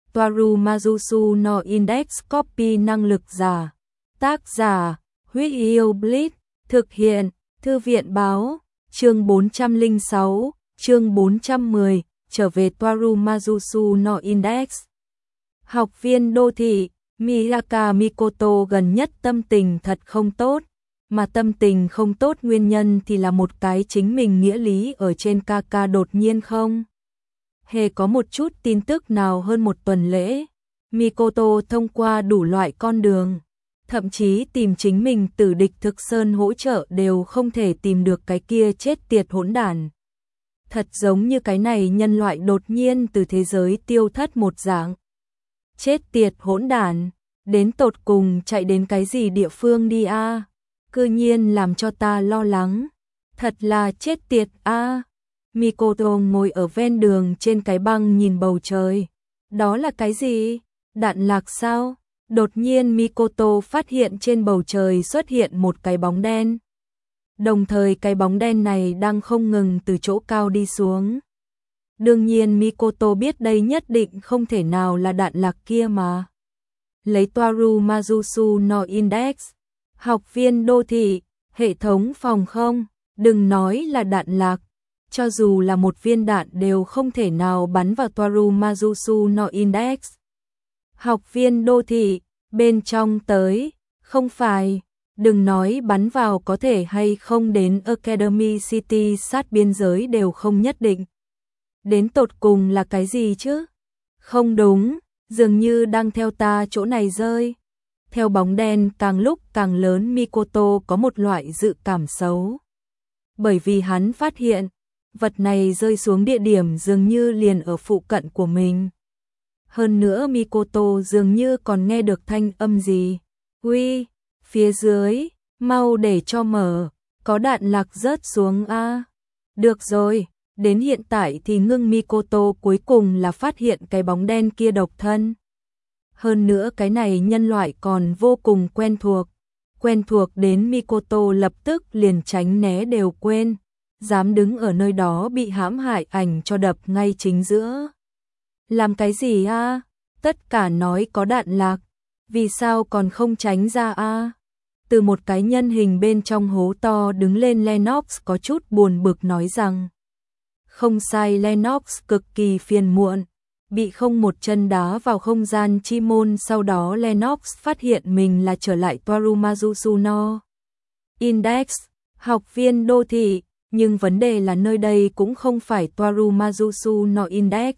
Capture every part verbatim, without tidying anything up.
Toaru Mazusu no Index Copy năng lực giả. Tác giả, Huyết Yêu Blitz, thực hiện, Thư viện báo, chương bốn trăm lẻ sáu, chương bốn trăm mười, trở về Toaru Mazusu no Index. Học viên đô thị, Miyaka Mikoto gần nhất tâm tình thật không tốt, mà tâm tình không tốt nguyên nhân thì là một cái chính mình nghĩa lý ở trên ca ca đột nhiên không hề có một chút tin tức nào hơn một tuần lễ. Mikoto thông qua đủ loại con đường, thậm chí tìm chính mình tử địch thực sơn hỗ trợ đều không thể tìm được cái kia chết tiệt hỗn đản. Thật giống như cái này nhân loại đột nhiên từ thế giới tiêu thất một dạng. Chết tiệt hỗn đản, đến tột cùng chạy đến cái gì địa phương đi a? À? Cư nhiên làm cho ta lo lắng. Thật là chết tiệt a. À? Mikoto ngồi ở ven đường trên cái băng nhìn bầu trời. Đó là cái gì? Đạn lạc sao? Đột nhiên Mikoto phát hiện trên bầu trời xuất hiện một cái bóng đen. Đồng thời cái bóng đen này đang không ngừng từ chỗ cao đi xuống. Đương nhiên Mikoto biết đây nhất định không thể nào là đạn lạc kia mà. Lấy Toaru Mazusu no Index, học viên đô thị, hệ thống phòng không, đừng nói là đạn lạc. Cho dù là một viên đạn đều không thể nào bắn vào Toaru Mazusu no Index. Học viên đô thị, bên trong tới, không phải, đừng nói bắn vào có thể hay không đến Academy City sát biên giới đều không nhất định. Đến tột cùng là cái gì chứ? Không đúng, dường như đang theo ta chỗ này rơi. Theo bóng đen càng lúc càng lớn, Mikoto có một loại dự cảm xấu. Bởi vì hắn phát hiện, vật này rơi xuống địa điểm dường như liền ở phụ cận của mình. Hơn nữa Mikoto dường như còn nghe được thanh âm gì. Uy, phía dưới, mau để cho mở, có đạn lạc rớt xuống a. À? Được rồi, đến hiện tại thì ngưng Mikoto cuối cùng là phát hiện cái bóng đen kia độc thân. Hơn nữa cái này nhân loại còn vô cùng quen thuộc. Quen thuộc đến Mikoto lập tức liền tránh né đều quên. Dám đứng ở nơi đó bị hãm hại ảnh cho đập ngay chính giữa. Làm cái gì a? À? Tất cả nói có đạn lạc, vì sao còn không tránh ra a? À? Từ một cái nhân hình bên trong hố to đứng lên, Lennox có chút buồn bực nói rằng. Không sai, Lennox cực kỳ phiền muộn, bị không một chân đá vào không gian chi môn. Sau đó Lennox phát hiện mình là trở lại Toaru Mazusu no Index, học viên đô thị. Nhưng vấn đề là nơi đây cũng không phải Toaru Mazusu no Index.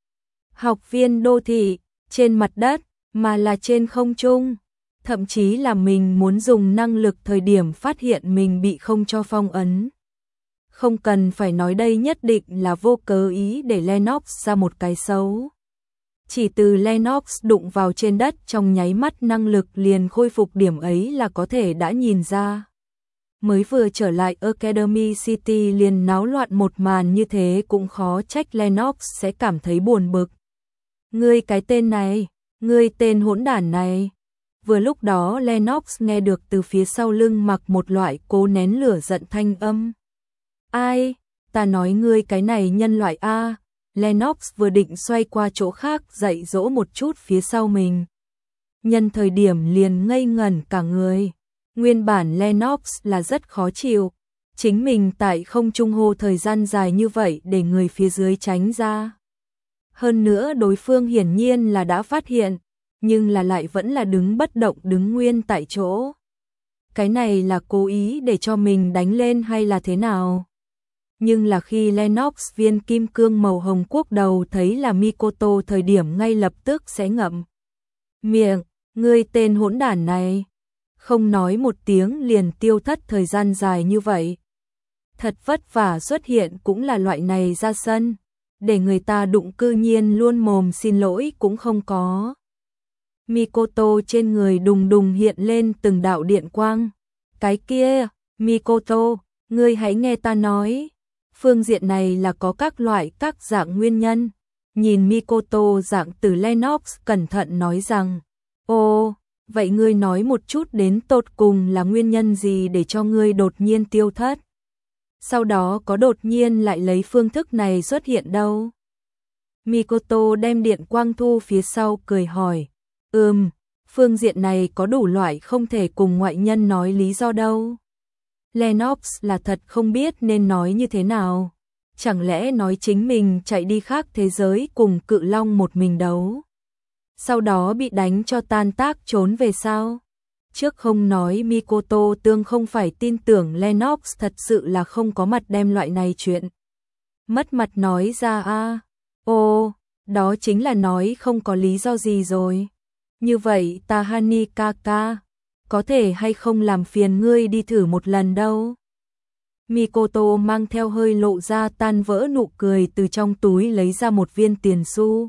Học viên đô thị, trên mặt đất, mà là trên không trung. Thậm chí là mình muốn dùng năng lực thời điểm phát hiện mình bị không cho phong ấn. Không cần phải nói, đây nhất định là vô cớ ý để Lennox ra một cái xấu. Chỉ từ Lennox đụng vào trên đất trong nháy mắt năng lực liền khôi phục điểm ấy là có thể đã nhìn ra. Mới vừa trở lại Academy City liền náo loạn một màn như thế cũng khó trách Lennox sẽ cảm thấy buồn bực. Ngươi cái tên này, ngươi tên hỗn đản này. Vừa lúc đó Lennox nghe được từ phía sau lưng mặc một loại cố nén lửa giận thanh âm. Ai? Ta nói ngươi cái này nhân loại a. Lennox vừa định xoay qua chỗ khác dạy dỗ một chút phía sau mình. Nhân thời điểm liền ngây ngẩn cả người. Nguyên bản Lennox là rất khó chịu, chính mình tại không trung hô thời gian dài như vậy để người phía dưới tránh ra. Hơn nữa đối phương hiển nhiên là đã phát hiện, nhưng là lại vẫn là đứng bất động đứng nguyên tại chỗ. Cái này là cố ý để cho mình đánh lên hay là thế nào? Nhưng là khi Lennox viên kim cương màu hồng quốc đầu thấy là Mikoto thời điểm ngay lập tức sẽ ngậm miệng, ngươi tên hỗn đản này. Không nói một tiếng liền tiêu thất thời gian dài như vậy. Thật vất vả xuất hiện cũng là loại này ra sân, để người ta đụng cư nhiên luôn mồm xin lỗi cũng không có. Mikoto trên người đùng đùng hiện lên từng đạo điện quang. Cái kia, Mikoto, ngươi hãy nghe ta nói. Phương diện này là có các loại các dạng nguyên nhân. Nhìn Mikoto dạng từ Lennox cẩn thận nói rằng, ô, vậy ngươi nói một chút đến tột cùng là nguyên nhân gì để cho ngươi đột nhiên tiêu thất? Sau đó có đột nhiên lại lấy phương thức này xuất hiện đâu? Mikoto đem điện quang thu phía sau cười hỏi. Ừm, phương diện này có đủ loại không thể cùng ngoại nhân nói lý do đâu. Lennox là thật không biết nên nói như thế nào. Chẳng lẽ nói chính mình chạy đi khác thế giới cùng cự long một mình đấu. Sau đó bị đánh cho tan tác trốn về sao? Trước không nói Mikoto tương không phải tin tưởng Lennox thật sự là không có mặt đem loại này chuyện. Mất mặt nói ra a à. Ồ, đó chính là nói không có lý do gì rồi. Như vậy Tahani kaka, có thể hay không làm phiền ngươi đi thử một lần đâu. Mikoto mang theo hơi lộ ra tan vỡ nụ cười từ trong túi lấy ra một viên tiền xu.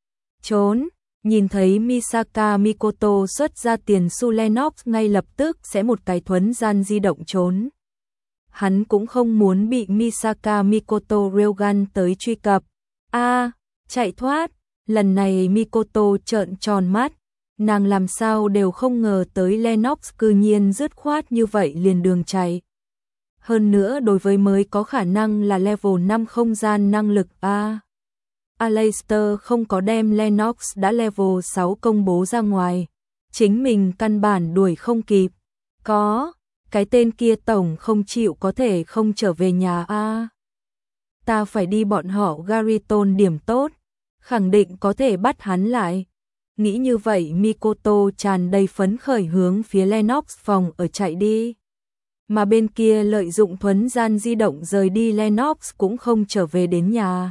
Trốn, nhìn thấy Misaka Mikoto xuất ra tiền xu, Lennox ngay lập tức sẽ một cái thuấn gian di động trốn. Hắn cũng không muốn bị Misaka Mikoto Railgun tới truy cập. A, à, chạy thoát, lần này Mikoto trợn tròn mắt, nàng làm sao đều không ngờ tới Lennox cư nhiên dứt khoát như vậy liền đường chạy. Hơn nữa đối với mới có khả năng là level năm không gian năng lực A. Aleister không có đem Lennox đã level sáu công bố ra ngoài. Chính mình căn bản đuổi không kịp. Có, cái tên kia tổng không chịu có thể không trở về nhà A. Ta phải đi bọn họ Gariton điểm tốt, khẳng định có thể bắt hắn lại. Nghĩ như vậy Mikoto tràn đầy phấn khởi hướng phía Lennox phòng ở chạy đi. Mà bên kia lợi dụng thuấn gian di động rời đi, Lennox cũng không trở về đến nhà.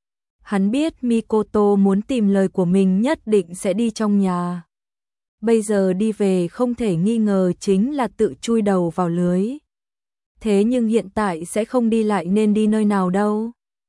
Hắn biết Mikoto muốn tìm lời của mình nhất định sẽ đi trong nhà. Bây giờ đi về không thể nghi ngờ chính là tự chui đầu vào lưới. Thế nhưng hiện tại sẽ không đi lại nên đi nơi nào đâu.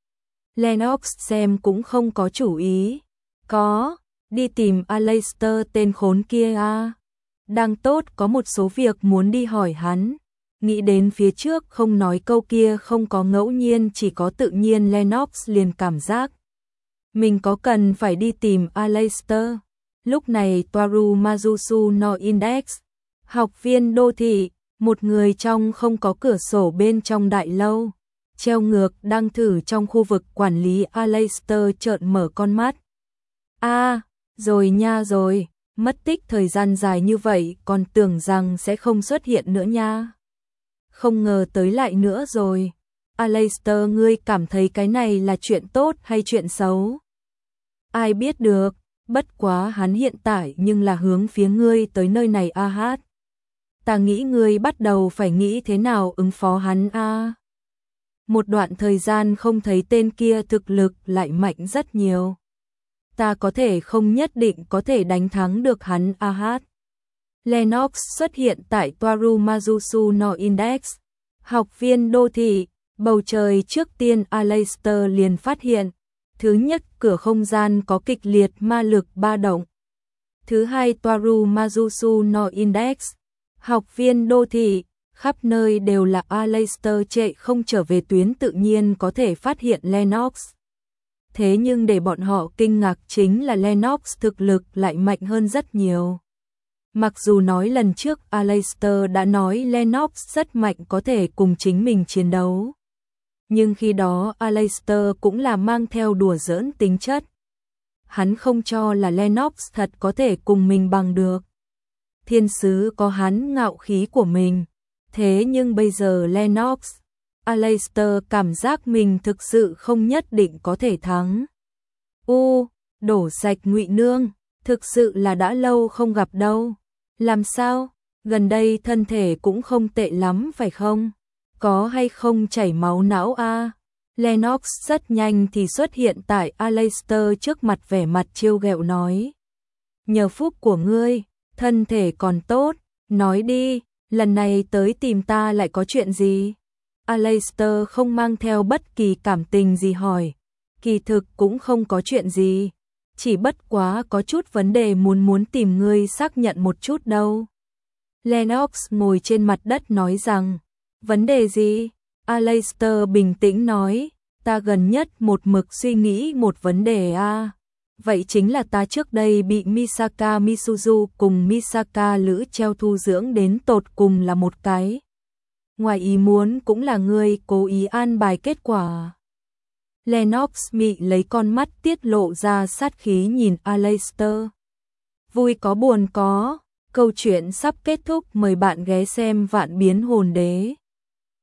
Lennox xem cũng không có chủ ý. Có, đi tìm Aleister tên khốn kia à. Đang tốt có một số việc muốn đi hỏi hắn. Nghĩ đến phía trước không nói câu kia không có ngẫu nhiên chỉ có tự nhiên, Lennox liền cảm giác mình có cần phải đi tìm Aleister. Lúc này Toaru Mazusu no Index, học viên đô thị, một người trong không có cửa sổ bên trong đại lâu, treo ngược đang thử trong khu vực quản lý. Aleister trợn mở con mắt. A, à, rồi nha rồi, mất tích thời gian dài như vậy còn tưởng rằng sẽ không xuất hiện nữa nha. Không ngờ tới lại nữa rồi. Aleister, ngươi cảm thấy cái này là chuyện tốt hay chuyện xấu? Ai biết được, bất quá hắn hiện tại nhưng là hướng phía ngươi tới nơi này a hát. Ta nghĩ ngươi bắt đầu phải nghĩ thế nào ứng phó hắn a. Một đoạn thời gian không thấy tên kia thực lực lại mạnh rất nhiều. Ta có thể không nhất định có thể đánh thắng được hắn a hát. Lennox xuất hiện tại Toaru Mazusu no Index, học viên đô thị. Bầu trời trước tiên Aleister liền phát hiện. Thứ nhất, cửa không gian có kịch liệt ma lực ba động. Thứ hai, Toaru Mazusu no Index, học viên đô thị, khắp nơi đều là Aleister trệ không trở về tuyến, tự nhiên có thể phát hiện Lennox. Thế nhưng để bọn họ kinh ngạc chính là Lennox thực lực lại mạnh hơn rất nhiều. Mặc dù nói lần trước Aleister đã nói Lennox rất mạnh có thể cùng chính mình chiến đấu. Nhưng khi đó Aleister cũng là mang theo đùa giỡn tính chất. Hắn không cho là Lennox thật có thể cùng mình bằng được. Thiên sứ có hắn ngạo khí của mình. Thế nhưng bây giờ Lennox, Aleister cảm giác mình thực sự không nhất định có thể thắng. U, đổ sạch Ngụy Nương, thực sự là đã lâu không gặp đâu. Làm sao, gần đây thân thể cũng không tệ lắm phải không? Có hay không chảy máu não a? À? Lennox rất nhanh thì xuất hiện tại Aleister trước mặt, vẻ mặt trêu ghẹo nói. Nhờ phúc của ngươi, thân thể còn tốt, nói đi, lần này tới tìm ta lại có chuyện gì? Aleister không mang theo bất kỳ cảm tình gì hỏi. Kỳ thực cũng không có chuyện gì, chỉ bất quá có chút vấn đề muốn muốn tìm ngươi xác nhận một chút đâu. Lennox ngồi trên mặt đất nói rằng. Vấn đề gì? Aleister bình tĩnh nói, ta gần nhất một mực suy nghĩ một vấn đề a. À. Vậy chính là ta trước đây bị Misaka Misuzu cùng Misaka Lữ treo thu dưỡng đến tột cùng là một cái. Ngoài ý muốn cũng là ngươi cố ý an bài kết quả. Lennox mị lấy con mắt tiết lộ ra sát khí nhìn Aleister. Vui có buồn có, câu chuyện sắp kết thúc, mời bạn ghé xem Vạn Biến Hồn Đế.